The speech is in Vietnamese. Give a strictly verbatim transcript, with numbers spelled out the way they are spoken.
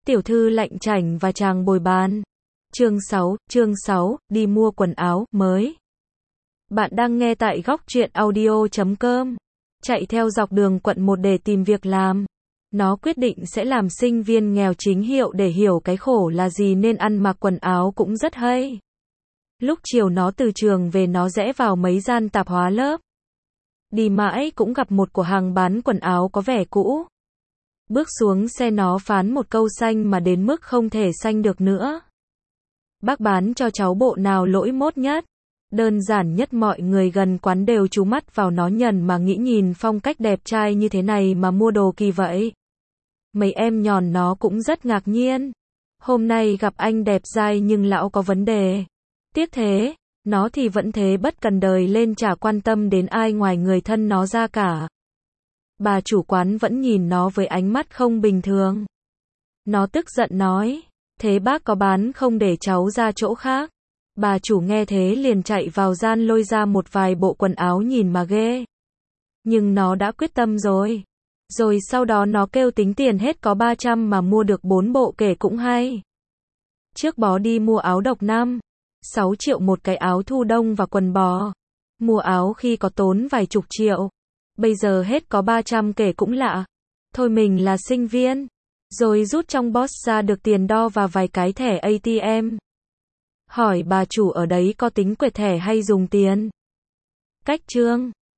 tiểu thư lạnh chảnh và chàng bồi bàn. Chương sáu, chương sáu, đi mua quần áo mới. Bạn đang nghe tại góc truyện audio chấm com. Chạy theo dọc đường quận một để tìm việc làm. Nó quyết định sẽ làm sinh viên nghèo chính hiệu để hiểu cái khổ là gì nên ăn mặc quần áo cũng rất hay. Lúc chiều nó từ trường về nó rẽ vào mấy gian tạp hóa lớp. Đi mãi cũng gặp một cửa hàng bán quần áo có vẻ cũ. Bước xuống xe nó phán một câu xanh mà đến mức không thể xanh được nữa. Bác bán cho cháu bộ nào lỗi mốt nhất? Đơn giản nhất, mọi người gần quán đều chú mắt vào nó nhần mà nghĩ nhìn phong cách đẹp trai như thế này mà mua đồ kỳ vậy. Mấy em nhòn nó cũng rất ngạc nhiên. Hôm nay gặp anh đẹp dai nhưng lão có vấn đề. Tiếc thế, nó thì vẫn thế bất cần đời lên chả quan tâm đến ai ngoài người thân nó ra cả. Bà chủ quán vẫn nhìn nó với ánh mắt không bình thường. Nó tức giận nói, thế bác có bán không để cháu ra chỗ khác? Bà chủ nghe thế liền chạy vào gian lôi ra một vài bộ quần áo nhìn mà ghê. Nhưng nó đã quyết tâm rồi. Rồi sau đó nó kêu tính tiền hết có ba trăm mà mua được bốn bộ kể cũng hay. Trước bó đi mua áo độc năm, sáu triệu một cái áo thu đông và quần bò. Mua áo khi có tốn vài chục triệu. Bây giờ hết có ba trăm kể cũng lạ. Thôi mình là sinh viên. Rồi rút trong boss ra được tiền đo và vài cái thẻ a tê em. Hỏi bà chủ ở đấy có tính quẹt thẻ hay dùng tiền. Cách trương.